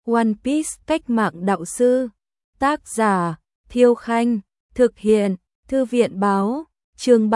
One Piece cách mạng đạo sư. Tác giả Thiêu Khanh. Thực hiện Thư viện Báo. Chương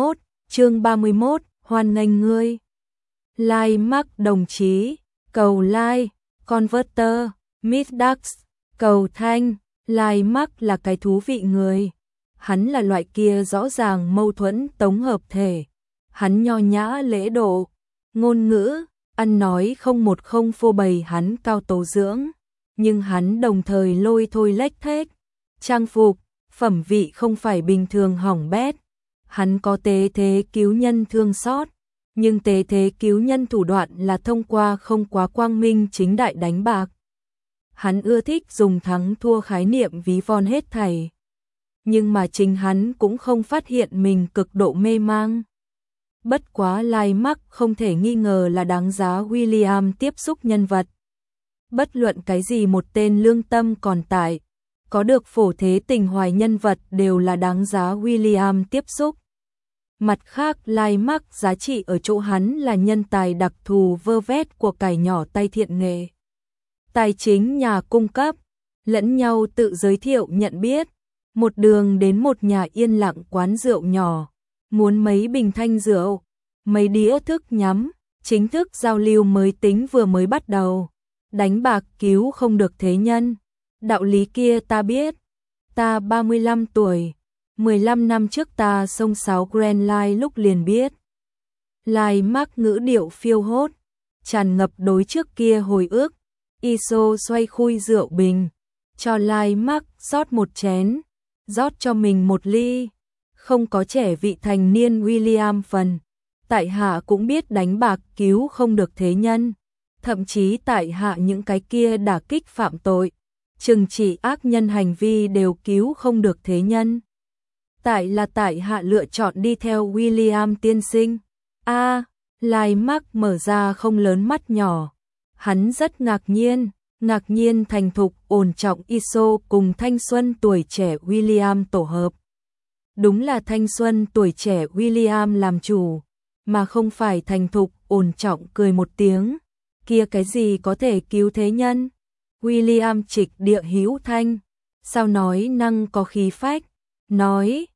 31, hoan nghênh ngươi. Like Mark đồng chí, cầu like, Converter, Midax, cầu thanh. Like Mark là cái thú vị người. Hắn là loại kia rõ ràng mâu thuẫn tổng hợp thể. Hắn nho nhã lễ độ, ngôn ngữ, ăn nói không một không phô bày hắn cao tố dưỡng, nhưng hắn đồng thời lôi thôi lếch thếch, trang phục, phẩm vị không phải bình thường hỏng bét. Hắn có tế thế cứu nhân thương xót, nhưng tế thế cứu nhân thủ đoạn là thông qua không quá quang minh chính đại đánh bạc. Hắn ưa thích dùng thắng thua khái niệm ví von hết thảy, nhưng mà chính hắn cũng không phát hiện mình cực độ mê mang. Bất quá Like Mark không thể nghi ngờ là đáng giá William tiếp xúc nhân vật. Bất luận cái gì một tên lương tâm còn tại, có được phổ thế tình hoài nhân vật đều là đáng giá William tiếp xúc. Mặt khác Like Mark giá trị ở chỗ hắn là nhân tài đặc thù vơ vét của cải nhỏ tay thiện nghệ. Tài chính nhà cung cấp, lẫn nhau tự giới thiệu nhận biết, một đường đến một nhà yên lặng quán rượu nhỏ. Muốn mấy bình thanh rượu, mấy đĩa thức nhắm, chính thức giao lưu mới tính vừa mới bắt đầu. Đánh bạc cứu không được thế nhân. Đạo lý kia ta biết. Ta 35 tuổi, 15 năm trước ta xông xáo Grand Line lúc liền biết. Like Mark ngữ điệu phiêu hốt, tràn ngập đối trước kia hồi ức. Iso xoay khui rượu bình, cho Like Mark rót một chén, rót cho mình một ly. Không có trẻ vị thành niên William phần. Tại hạ cũng biết đánh bạc cứu không được thế nhân. Thậm chí tại hạ những cái kia đả kích phạm tội, trừng trị ác nhân hành vi đều cứu không được thế nhân. Tại hạ lựa chọn đi theo William tiên sinh. Like Mark mở ra không lớn mắt nhỏ. Hắn rất ngạc nhiên thành thục ổn trọng Iso cùng thanh xuân tuổi trẻ William tổ hợp. Đúng là thanh xuân tuổi trẻ William làm chủ, mà không phải thành thục ổn trọng cười một tiếng. Kia cái gì có thể cứu thế nhân? William trịch địa hữu thanh, sao nói năng có khí phách, nói,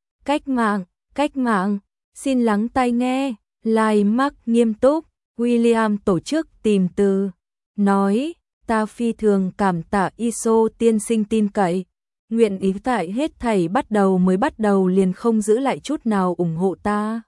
cách mạng, xin lắng tai nghe. Like Mark nghiêm túc, William tổ chức tìm từ, nói, ta phi thường cảm tạ Iso tiên sinh tin cậy. Nguyện ý tại hết thảy bắt đầu liền không giữ lại chút nào ủng hộ ta.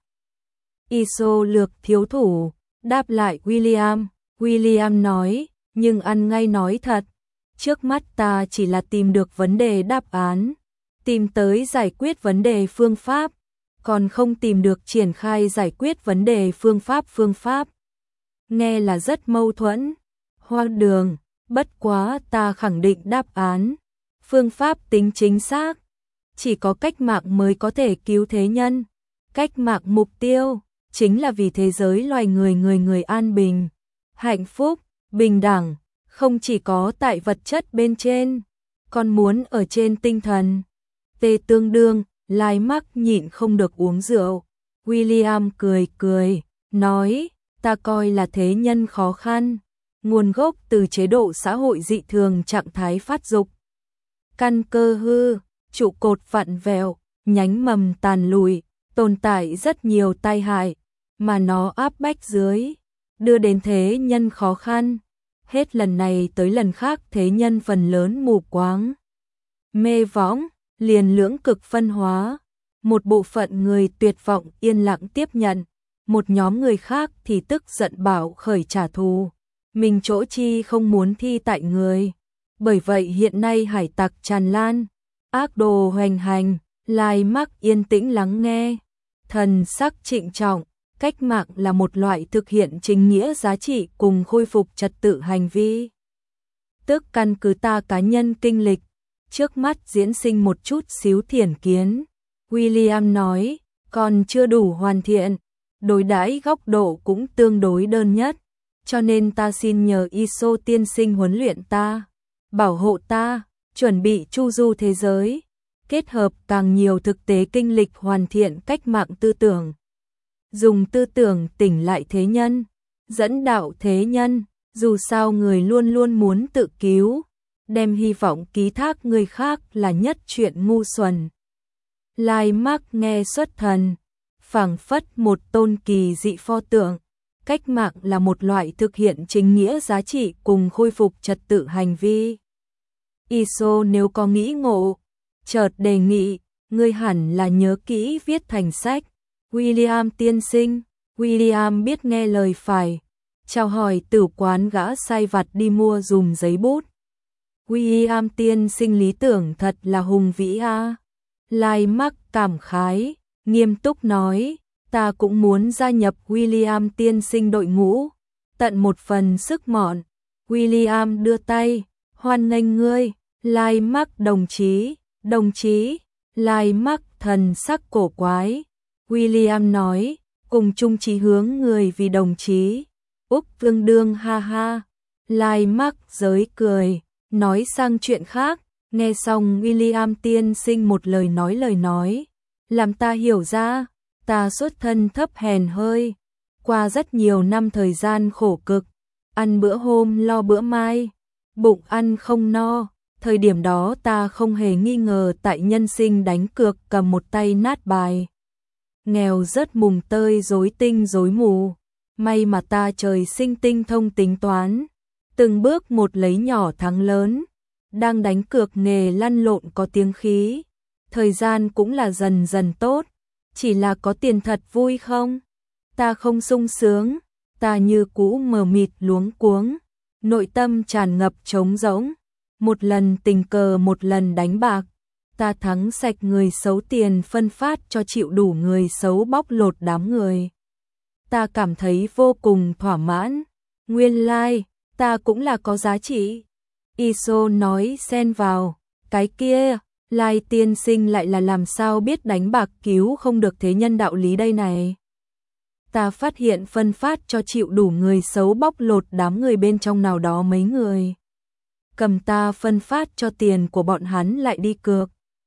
Iso lược thiếu thủ, đáp lại William. William nói, nhưng ăn ngay nói thật. Trước mắt ta chỉ là tìm được vấn đề đáp án, tìm tới giải quyết vấn đề phương pháp, còn không tìm được triển khai giải quyết vấn đề phương pháp. Nghe là rất mâu thuẫn, hoang đường, bất quá ta khẳng định đáp án. Phương pháp tính chính xác, chỉ có cách mạng mới có thể cứu thế nhân. Cách mạng mục tiêu chính là vì thế giới loài người an bình, hạnh phúc, bình đẳng, không chỉ có tại vật chất bên trên, còn muốn ở trên tinh thần. Tê tương đương, Like Mark nhịn không được uống rượu. William cười, nói, ta coi là thế nhân khó khăn, nguồn gốc từ chế độ xã hội dị thường trạng thái phát dục. Căn cơ hư, trụ cột vặn vẹo, nhánh mầm tàn lụi, tồn tại rất nhiều tai hại, mà nó áp bách dưới, đưa đến thế nhân khó khăn. Hết lần này tới lần khác thế nhân phần lớn mù quáng, mê võng, liền lưỡng cực phân hóa. Một bộ phận người tuyệt vọng yên lặng tiếp nhận, một nhóm người khác thì tức giận bảo khởi trả thù. Mình chỗ chi không muốn thi tại người. Bởi vậy hiện nay hải tặc tràn lan, ác đồ hoành hành. Like Mark yên tĩnh lắng nghe, thần sắc trịnh trọng. Cách mạng là một loại thực hiện chính nghĩa giá trị cùng khôi phục trật tự hành vi. Tức căn cứ ta cá nhân kinh lịch, trước mắt diễn sinh một chút xíu thiển kiến. William nói, còn chưa đủ hoàn thiện, đối đãi góc độ cũng tương đối đơn nhất, cho nên ta xin nhờ Iso tiên sinh huấn luyện ta, bảo hộ ta, chuẩn bị chu du thế giới, kết hợp càng nhiều thực tế kinh lịch hoàn thiện cách mạng tư tưởng. Dùng tư tưởng tỉnh lại thế nhân, dẫn đạo thế nhân, Dù sao người luôn luôn muốn tự cứu, đem hy vọng ký thác người khác là nhất chuyện ngu xuẩn. Lai Mark nghe xuất thần, phảng phất một tôn kỳ dị pho tượng. Cách mạng là một loại thực hiện chính nghĩa giá trị cùng khôi phục trật tự hành vi. Iso nếu có nghĩ ngộ, chợt đề nghị, ngươi hẳn là nhớ kỹ viết thành sách. William tiên sinh, William biết nghe lời phải, chào hỏi tử quán gã sai vặt đi mua dùm giấy bút. William tiên sinh lý tưởng thật là hùng vĩ a. Lai Mark cảm khái, nghiêm túc nói, ta cũng muốn gia nhập William tiên sinh đội ngũ, tận một phần sức mọn. William đưa tay, hoan nghênh ngươi. Lai Mark đồng chí, Lai Mark thần sắc cổ quái. William nói, cùng chung chí hướng người vì đồng chí. Úc tương đương ha ha. Lai Mark giới cười, nói sang chuyện khác. Nghe xong William tiên sinh một lời nói, làm ta hiểu ra, ta xuất thân thấp hèn hơi, qua rất nhiều năm thời gian khổ cực, ăn bữa hôm lo bữa mai, bụng ăn không no, thời điểm đó ta không hề nghi ngờ tại nhân sinh đánh cược cầm một tay nát bài. Nghèo rất mùng tơi rối tinh rối mù, may mà ta trời sinh tinh thông tính toán, từng bước một lấy nhỏ thắng lớn. Đang đánh cược nghề lăn lộn có tiếng khí, thời gian cũng là dần dần tốt, chỉ là có tiền thật vui không? Ta không sung sướng, ta như cũ mờ mịt luống cuống, nội tâm tràn ngập trống rỗng, một lần tình cờ một lần đánh bạc, ta thắng sạch người xấu tiền phân phát cho chịu đủ người xấu bóc lột đám người. Ta cảm thấy vô cùng thỏa mãn, nguyên lai, ta cũng là có giá trị. Iso nói xen vào, cái kia, Lai tiên sinh lại là làm sao biết đánh bạc cứu không được thế nhân đạo lý đây này. Ta phát hiện phân phát cho chịu đủ người xấu bóc lột đám người bên trong nào đó mấy người. Cầm ta phân phát cho tiền của bọn hắn lại đi cược.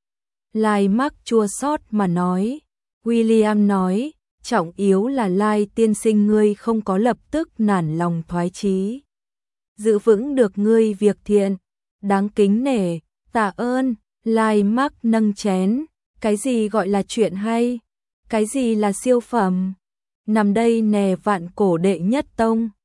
Lai Mark chua xót mà nói, William nói, trọng yếu là Lai tiên sinh ngươi không có lập tức nản lòng thoái chí. Giữ vững được ngươi việc thiện, đáng kính nể, tạ ơn. Lai Mark nâng chén, cái gì gọi là chuyện hay, cái gì là siêu phẩm, nằm đây nè vạn cổ đệ nhất tông.